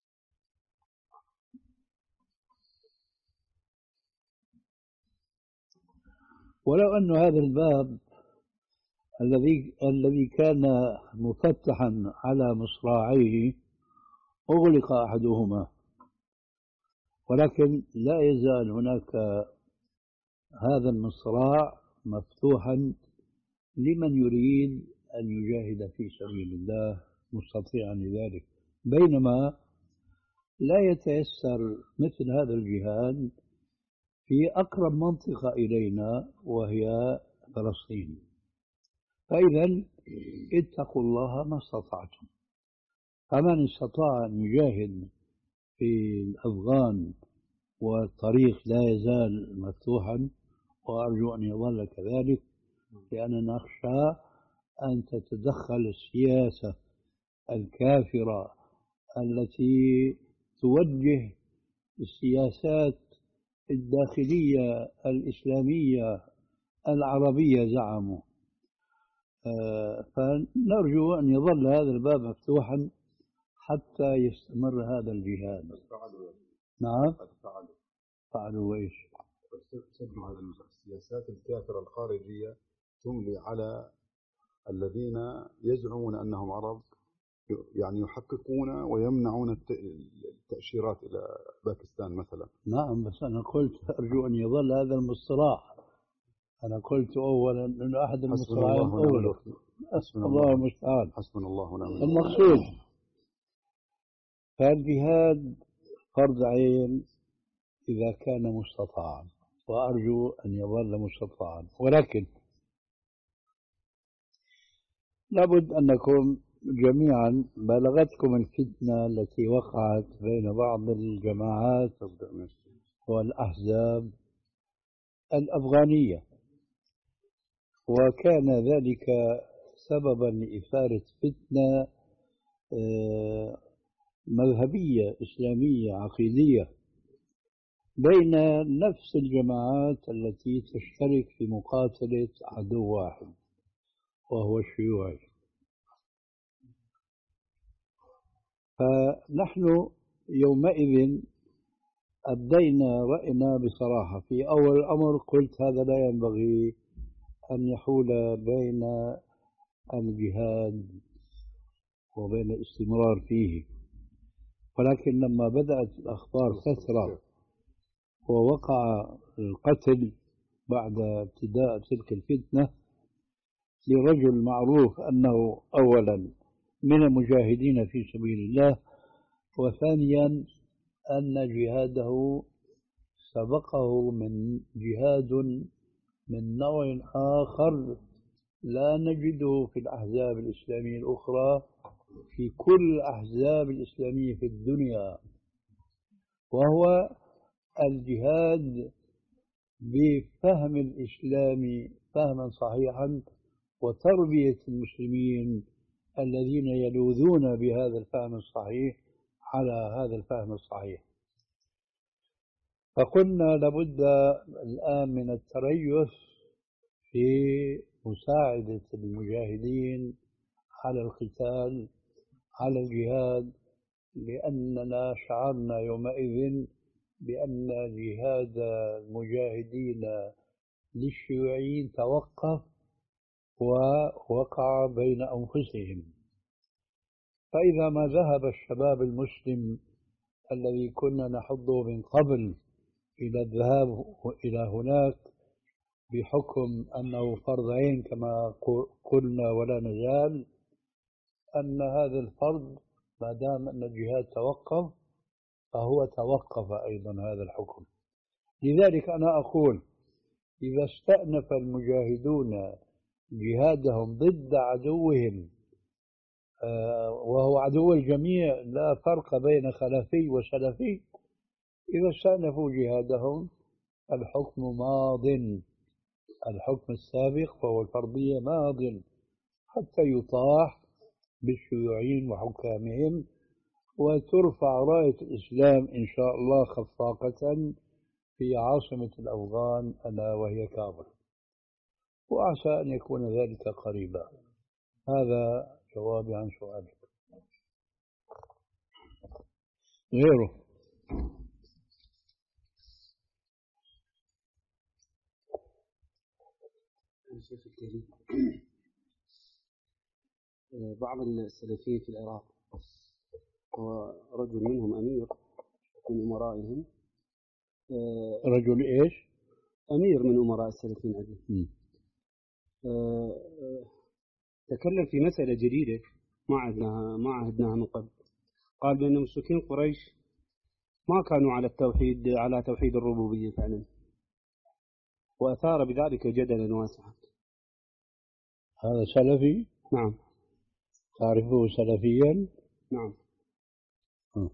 ولو أن هذا الباب الذي الذي كان مفتحا على مصراعيه أغلق أحدهما، ولكن لا يزال هناك هذا المصراع مفتوحا لمن يريد أن يجاهد في سبيل الله مستطيعا لذلك، بينما لا يتيسر مثل هذا الجهاد في أقرب منطقة إلينا وهي فلسطين. فإذا اتقوا الله ما استطعتم، فمن استطاع أن يجاهد في الأفغان والطريق لا يزال مفتوحا، وأرجو أن يظل كذلك، لأننا نخشى أن تتدخل السياسة الكافرة التي توجه السياسات الداخلية الإسلامية العربية زعموا، فنرجو أن يظل هذا الباب مفتوحا حتى يستمر هذا الجهاد. نعم فعلوا ايش؟ سدوا هذه السياسات الكافرة الخارجية تملي على الذين يزعمون أنهم عرب، يعني يحققون ويمنعون التأشيرات إلى باكستان مثلا. نعم، بس أنا قلت أرجو أن يظل هذا المصطلح. أنا قلت أولا أن أحد المصطلحين أغلق. الله المستعان. حسبنا الله ونعم الوكيل. المقصود فالجهاد فرض عين إذا كان مستطاعا، وأرجو أن يظل مستطاعا، ولكن لابد أنكم جميعا بلغتكم الفتنة التي وقعت بين بعض الجماعات والأحزاب الأفغانية، وكان ذلك سببا لإثارة فتنة مذهبية إسلامية عقيدية بين نفس الجماعات التي تشترك في مقاتلة عدو واحد وهو الشيوعي. فنحن يومئذ أبدينا رأينا بصراحة. في أول الأمر قلت هذا لا ينبغي أن يحول بين الجهاد وبين الاستمرار فيه، ولكن لما بدأت الأخبار تسرع ووقع القتل بعد ابتداء تلك الفتنة لرجل معروف أنه أولا من المجاهدين في سبيل الله، وثانيا أن جهاده سبقه من جهاد من نوع آخر لا نجده في الأحزاب الإسلامية الأخرى في كل الأحزاب الإسلامية في الدنيا، وهو الجهاد بفهم الإسلام فهما صحيحا وتربية المسلمين الذين يلوذون بهذا الفهم الصحيح على هذا الفهم الصحيح. فقلنا لابد الآن من التريث في مساعدة المجاهدين على القتال على الجهاد، لأننا شعرنا يومئذ بأن جهاد المجاهدين للشيوعيين توقف ووقع بين أنفسهم. فإذا ما ذهب الشباب المسلم الذي كنا نحضه من قبل إلى الذهاب إلى هناك بحكم أنه فرض عين كما قلنا ولا نزال، أن هذا الفرض ما دام أن الجهاد توقف فهو توقف أيضا هذا الحكم. لذلك أنا أقول إذا استأنف المجاهدون جهادهم ضد عدوهم وهو عدو الجميع لا فرق بين خلفي وسلفي، إذا استأنفوا جهادهم الحكم ماض، الحكم السابق وهو الفرضية ماض حتى يطاح بالشيوعيين وحكامهم وترفع راية الإسلام إن شاء الله خفاقة في عاصمة الأفغان ألا وهي كابل، وأعسى أن يكون ذلك قريبا. هذا جوابي عن سؤالك. غيره بعض السلفيين في العراق ورجل منهم أمير من أمرائهم. رجل إيش؟ أمير من أمراء السلفيين عندهم. تكلم في مسألة جديدة ما عهدناها ما عهدناها من قبل. قال بأن مشركين قريش ما كانوا على التوحيد على توحيد الربوبية فعلا، وأثار بذلك جدلا واسعا. هذا سلفي؟ نعم. تعرفه سلفيا؟ نعم. م.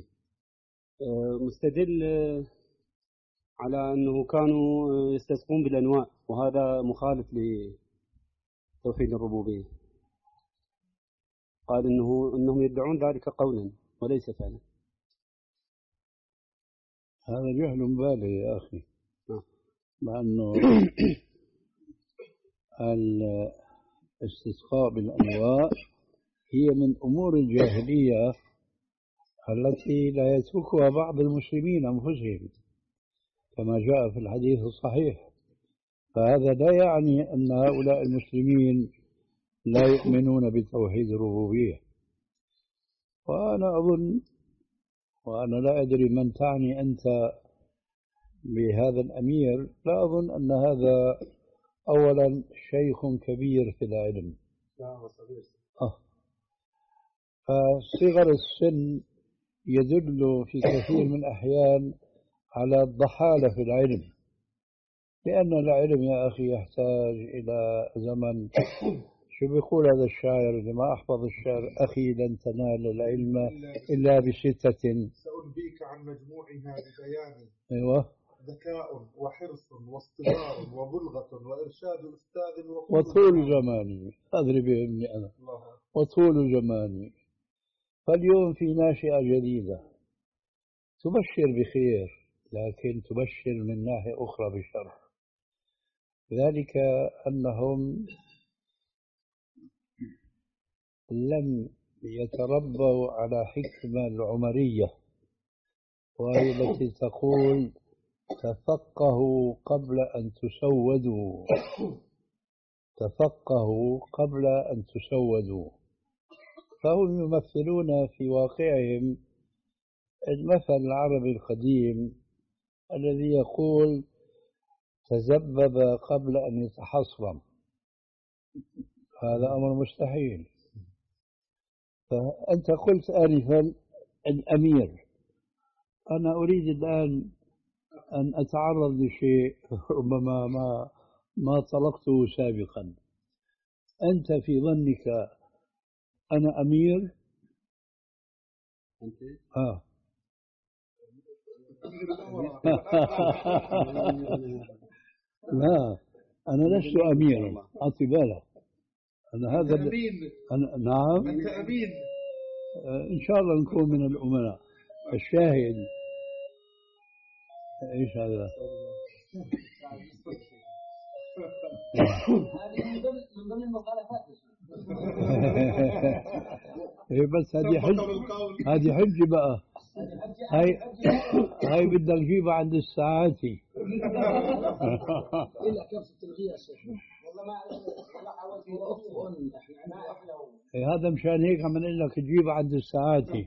مستدل على أنه كانوا يستسقون بالأنواع، وهذا مخالف لتوحيد الربوبية. قال إنه إنهم يدعون ذلك قولا وليس فعلا. هذا جهل بالغ يا أخي. نعم. لأنه الاستسقاء بالأنواع هي من أمور الجاهلية التي لا يتركها بعض المسلمين أنفسهم كما جاء في الحديث الصحيح. فهذا لا يعني أن هؤلاء المسلمين لا يؤمنون بتوحيد الربوبية. وأنا أظن، وأنا لا أدري من تعني أنت بهذا الأمير، لا أظن أن هذا أولا شيخ كبير في العلم. آه. فصغر السن يدل في كثير من الأحيان على الضحالة في العلم، لأن العلم يا أخي يحتاج إلى زمن شو بيقول هذا الشاعر اللي ما أحفظ الشعر؟ أخي لن تنال العلم إلا بستة. سأنبيك عن مجموعها ببيان. أيوة. ذكاء وحرص واصطبار وبلغة وإرشاد أستاذ وطول زماني. أدري بهمني أنا. وطول زماني. فاليوم في ناشئة جديدة تبشر بخير، لكن تبشر من ناحية أخرى بشر، ذلك أنهم لم يتربوا على حكمة العمرية، وهي التي تقول تفقهوا قبل أن تسودوا. تفقهوا قبل أن تسودوا. فهم يمثلون في واقعهم المثل العربي القديم الذي يقول تذبذب قبل أن يتحصرم. هذا أمر مستحيل. فأنت قلت آنفا الأمير. أنا أريد الآن أن أتعرض لشيء ربما ما ما طلقته سابقا. أنت في ظنك أنا أمير؟ أنت؟ آه. لا، أنا لست أميرا. أعطي بالك. أنا هذا أمين. أنا نعم. أنت أمين. إن شاء الله نكون من الأمناء. الشاهد إيش هذا؟ من ضمن المخالفات. إيه بس هذه حج هذه حجة بقى. هاي هاي بدك تجيبها عند الساعاتي. إلا كيف تلغيها يا شيخ؟ والله ما أعرف. والله حاولت أطفئ إحنا ما أعرف لو. إيه هذا مشان هيك عم نقول لك تجيبها عند الساعاتي.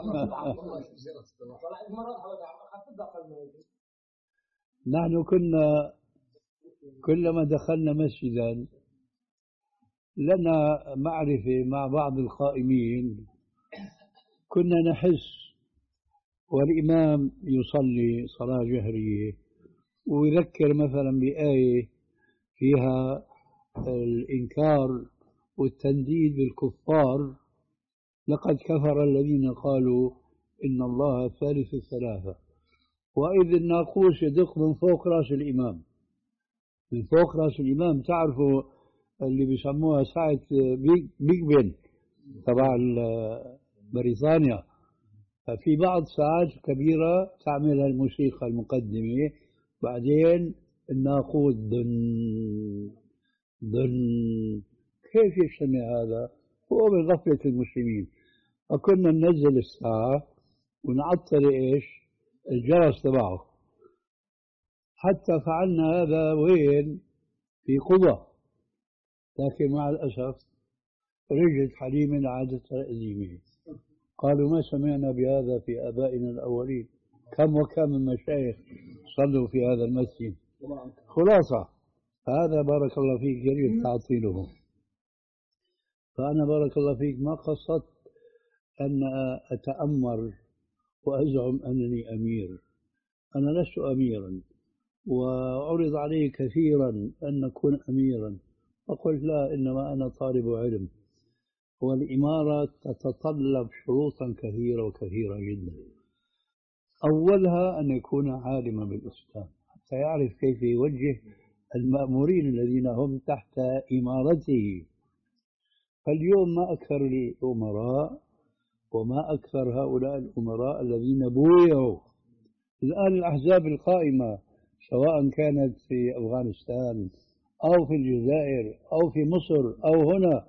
نحن كنا كلما دخلنا مسجدا لنا معرفة مع بعض القائمين، كنا نحس والإمام يصلي صلاة جهرية ويذكر مثلا بآية فيها الإنكار والتنديد بالكفار، لقد كفر الذين قالوا إن الله ثالث ثلاثة، وإذ الناقوس يدق من فوق رأس الإمام. من فوق رأس الإمام. تعرفوا اللي بيسموها ساعة بيج بن تبع بريطانيا. ففي بعض ساعات كبيرة تعملها الموسيقى المقدمة، بعدين الناقوس دن دن. كيف يجتمع هذا؟ هو من غفلة المسلمين. فكنا ننزل الساعة ونعطل إيش الجرس تبعه. حتى فعلنا هذا وين؟ في قبة. لكن مع الأسف رجعت حليما عادتها القديمة. قالوا ما سمعنا بهذا في آبائنا الأولين. كم وكم من مشايخ صلوا في هذا المسجد. خلاصة هذا بارك الله فيك يجب تعطيله. فأنا بارك الله فيك ما قصدت أن أتأمر وأزعم أنني أمير. أنا لست أميرا، وعرض علي كثيرا أن أكون أميرا، فقلت لا، إنما أنا طالب علم، والإمارة تتطلب شروطا كثيرة وكثيرة جدا. أولها أن يكون عالما بالإسلام حتى يعرف كيف يوجه المأمورين الذين هم تحت إمارته. فاليوم ما أكثر الأمراء وما أكثر هؤلاء الأمراء الذين بويعوا. الآن الأحزاب القائمة سواء كانت في أفغانستان أو في الجزائر أو في مصر أو هنا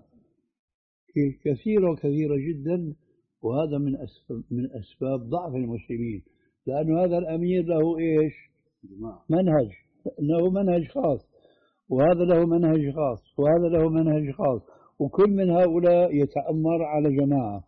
كثيرة وكثيرة جدا، وهذا من أسباب, من أسباب ضعف المسلمين، لأن هذا الأمير له إيش؟ منهج، له منهج خاص، وهذا له منهج خاص، وهذا له منهج خاص، وكل من هؤلاء يتأمر على جماعة،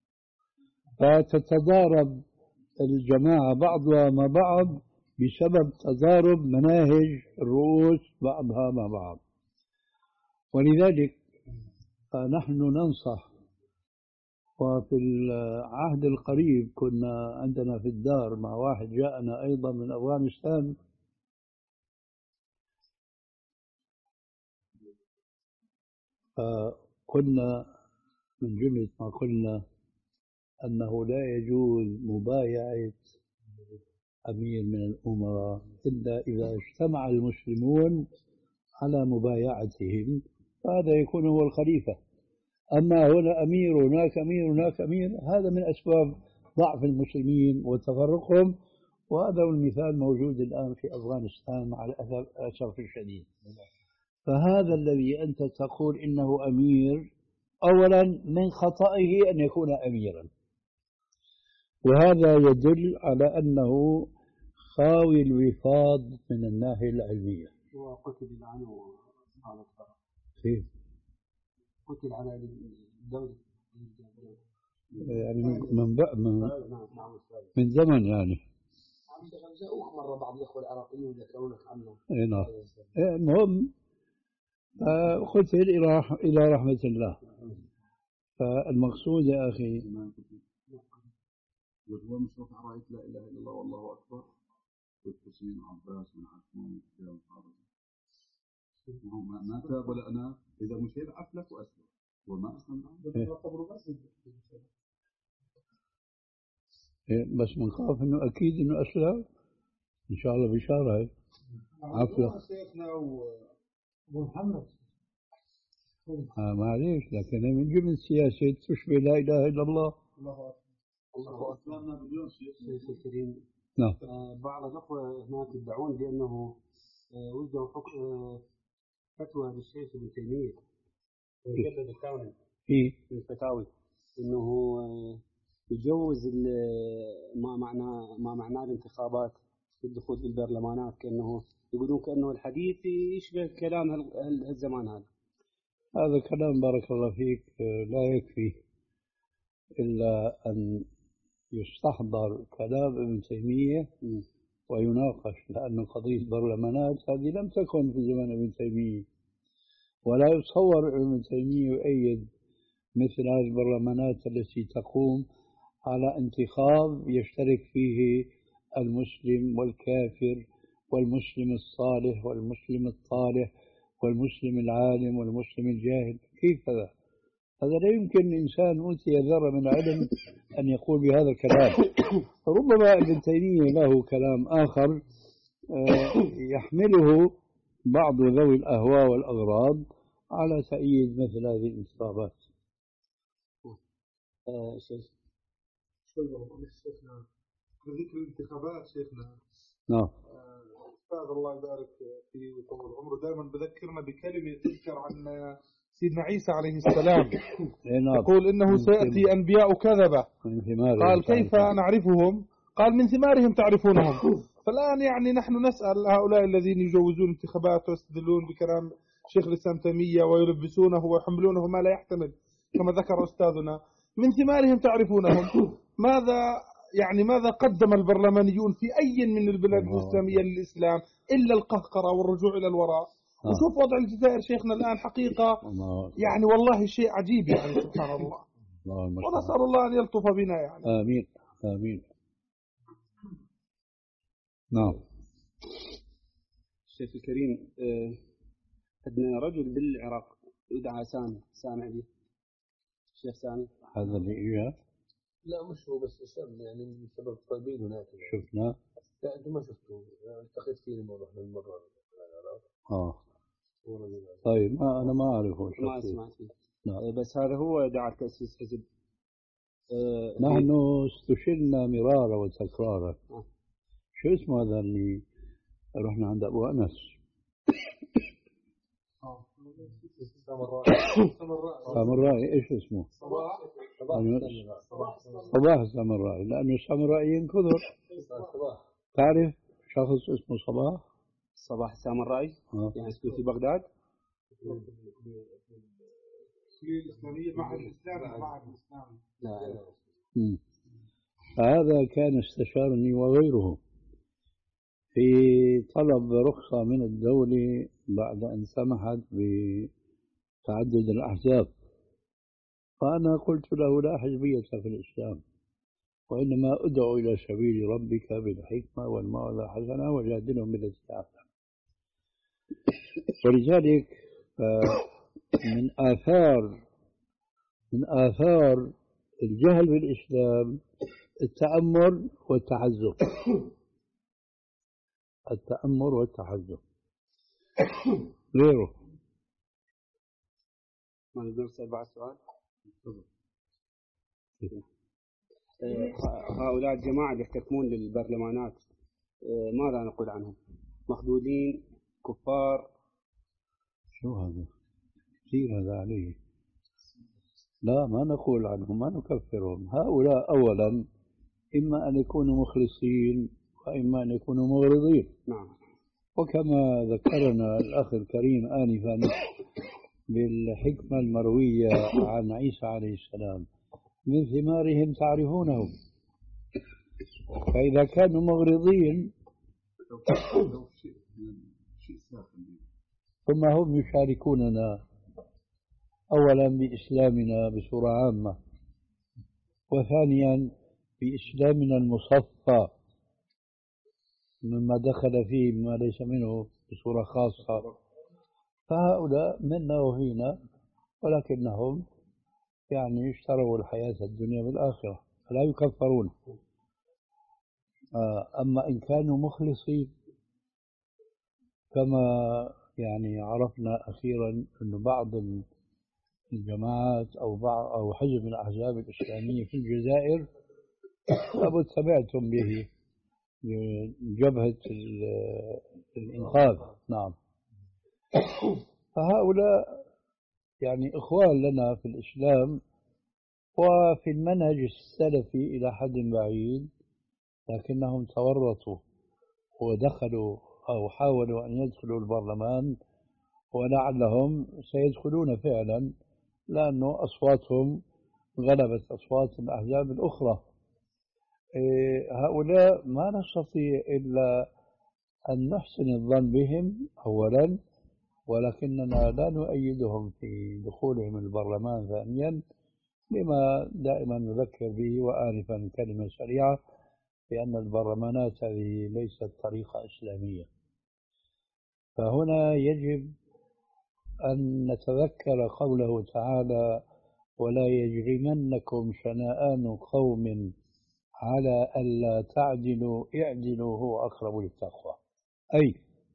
فتتضارب الجماعة بعضها مع بعض بسبب تضارب مناهج الرؤوس بعضها مع بعض. ولذلك نحن ننصح. وفي العهد القريب كنا عندنا في الدار مع واحد جاءنا أيضا من أفغانستان، فقلنا من جملة ما قلنا أنه لا يجوز مبايعة أمير من الأمراء إلا إذا اجتمع المسلمون على مبايعتهم، فهذا يكون هو الخليفة. أما هنا أمير هناك أمير هناك أمير، هذا من أسباب ضعف المسلمين وتفرقهم، وهذا المثال موجود الآن في أفغانستان مع الأسف الشديد. فهذا الذي أنت تقول إنه أمير، أولا من خطئه أن يكون أميرا، وهذا يدل على أنه خاوي الوفاض من الناحية العلمية. وقتل الآن وعلى الطرف كيف؟ قتل على الدولة يعني من بقى من, من زمن يعني. جاءوك مرة بعض الأخوة العراقيين يذكرونك عنه. اي نعم. المهم قتل إلى إلى رحمة الله. فالمقصود يا أخي وهو مشرف على راية لا إله إلا الله والله أكبر والحسين عباس بن عثمان وكذا وهم ما تاب ولا أنا إذا مشير عفلك وأسلم وما أسلم بس بنخاف إنه أكيد إنه أسلم إن شاء الله بشارة هاي عفلك شيخنا وأبو محمد آه معليش، لكن من جملة السياسة تشبه لا إله إلا الله. الله أكبر. الله أكبر. مليون شيخ الكريم. نعم. بعض الأخوة هناك يدعون بأنه وجدوا فتوى للشيخ ابن تيمية المجلد الثاني في الفتاوي أنه يجوز ما معناه ما معناه الانتخابات في الدخول في البرلمانات، كأنه يقولون كأنه الحديث يشبه كلام هالزمان هذا. هذا كلام بارك الله فيك لا يكفي إلا أن يستحضر كلام ابن تيمية ويناقش، لأن قضية البرلمانات هذه لم تكن في زمن ابن تيمية، ولا يتصور ابن تيمية يؤيد مثل هذه البرلمانات التي تقوم على انتخاب يشترك فيه المسلم والكافر والمسلم الصالح والمسلم الطالح والمسلم العالم والمسلم الجاهل. كيف هذا؟ هذا لا يمكن إنسان أوتي ذرة من علم أن يقول بهذا الكلام. ربما ابن تيمية له كلام آخر يحمله بعض ذوي الأهواء والأغراض على تأييد مثل هذه الانتخابات. شيخ شوي شيخنا ذكر الانتخابات شيخنا. نعم. أستاذ الله يبارك فيه ويطول عمره دائما بذكرنا بكلمة تذكر عن سيدنا عيسى عليه السلام يقول إنه سيأتي أنبياء كذبة. قال كيف نعرفهم؟ قال من ثمارهم تعرفونهم. فالآن يعني نحن نسأل هؤلاء الذين يجوزون الانتخابات ويستدلون بكلام شيخ الإسلام تيمية ويلبسونه ويحملونه ما لا يحتمل كما ذكر أستاذنا، من ثمارهم تعرفونهم. ماذا يعني ماذا قدم البرلمانيون في أي من البلاد الإسلامية للإسلام إلا القهقرة والرجوع إلى الوراء؟ آه. وشوف وضع الجزائر شيخنا الآن حقيقة يعني والله شيء عجيب يعني سبحان الله. ونسأل الله أن يلطف بنا يعني. آمين آمين. نعم. الشيخ الكريم عندنا رجل بالعراق يدعى سامي سامع به الشيخ سامي. هذا اللي إياه؟ لا مش هو بس اسم يعني من سبب طيبين هناك. شفنا؟ لا أنتم ما شفتوه، التقيت فيه لما رحنا المرة العراق. آه. طيب ما أنا ما أعرفه. ما سمعت فيه. لا. بس هذا هو دعا تأسيس حزب. أه نحن استشرنا مرارا وتكرارا. آه. شو اسمه هذا اللي رحنا عند أبو أنس؟ آه. سامرائي. سامرائي إيش اسمه؟ صباح. صباح. صباح السامرائي، لأنه السامرائيين كثر. صباح. تعرف شخص اسمه صباح؟ صباح السامرائي. آه. يعني يسكن في بغداد. في الإسلامية مع الإسلام مع الإسلام. لا. هذا كان استشارني وغيره في طلب رخصة من الدولة بعد أن سمحت بتعدد الأحزاب، فأنا قلت له لا حزبية في الإسلام، وإنما أدعو إلى سبيل ربك بالحكمة والموعظة الحسنة وجادلهم بالتي أحسن. ولذلك من آثار من آثار الجهل بالإسلام التأمر والتحزب. التأمر والتحزب غيره. ما نقدر نسأل بعد سؤال؟ هؤلاء الجماعة اللي يحتكمون للبرلمانات ماذا نقول عنهم؟ مخذولين، كفار؟ شو هذا؟ كثير هذا عليه. لا، ما نقول عنهم، ما نكفرهم. هؤلاء أولا إما أن يكونوا مخلصين وإما أن يكونوا مغرضين. نعم. وكما ذكرنا الأخ الكريم آنفا بالحكمة المروية عن عيسى عليه السلام: من ثمارهم تعرفونهم. فإذا كانوا مغرضين ثم هم يشاركوننا أولا بإسلامنا بصورة عامة، وثانيا بإسلامنا المصفى مما دخل فيه مما ليس منه بصورة خاصة. فهؤلاء منا وفينا، ولكنهم يعني اشتروا الحياة الدنيا بالآخرة فلا يكفرون. أما إن كانوا مخلصين كما يعني عرفنا أخيرا أن بعض الجماعات أو بعض أو حزب من الأحزاب الإسلامية في الجزائر لابد سمعتم به، جبهة الإنقاذ. نعم. فهؤلاء يعني إخوان لنا في الإسلام وفي المنهج السلفي إلى حد بعيد، لكنهم تورطوا ودخلوا أو حاولوا أن يدخلوا البرلمان، ولعلهم سيدخلون فعلا لأنه أصواتهم غلبت أصوات الأحزاب الأخرى. هؤلاء ما نستطيع إلا أن نحسن الظن بهم أولا، ولكننا لا نؤيدهم في دخولهم البرلمان ثانيا، لما دائما نذكر به وآنفا كلمة سريعة بأن البرلمانات هذه ليست طريقة إسلامية. فهنا يجب أن نتذكر قوله تعالى: ولا يجرمنكم شنآن قوم على ألا تعدلوا اعدلوا هو أقرب للتقوى. أي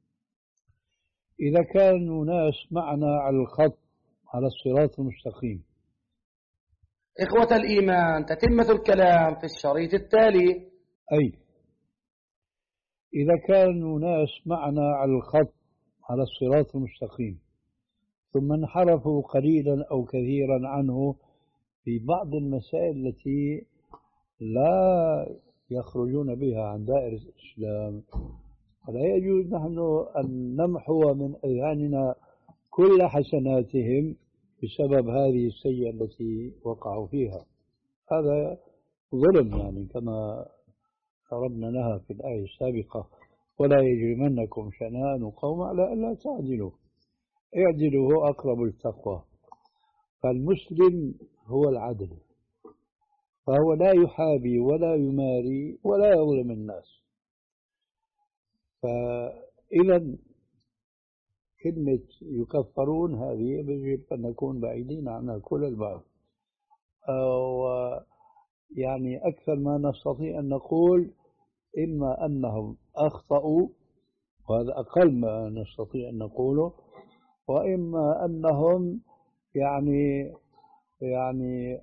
إذا كانوا ناس معنا على الخط على الصراط المستقيم. إخوة الإيمان، تتمة الكلام في الشريط التالي. أي إذا كانوا ناس معنا على الخط على الصراط المستقيم ثم انحرفوا قليلا أو كثيرا عنه في بعض المسائل التي لا يخرجون بها عن دائرة الإسلام، فلا يجوز نحن أن نمحو من أذهاننا كل حسناتهم بسبب هذه السيئة التي وقعوا فيها. هذا ظلم، يعني كما ضربنا لها في الآية السابقة: ولا يجرمنكم شنآن قوم على ألا تعدلوا اعدلوا هو أقرب للتقوى. فالمسلم هو العدل، فهو لا يحابي ولا يماري ولا يظلم الناس. فإذا كلمة يكفرون هذه يجب أن نكون بعيدين عنها كل البعد. ويعني أكثر ما نستطيع أن نقول إما أنهم أخطأوا، وهذا أقل ما نستطيع أن نقوله، وإما أنهم يعني يعني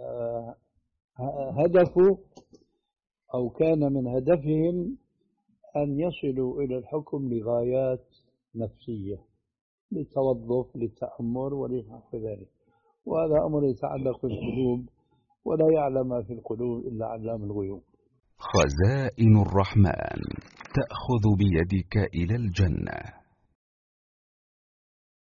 هدفوا أو كان من هدفهم أن يصلوا إلى الحكم لغايات نفسية، للتوظف، للتأمر ولنحو ذلك. وهذا أمر يتعلق بالقلوب، ولا يعلم ما في القلوب إلا علام الغيوب. خزائن الرحمن تأخذ بيدك إلى الجنة.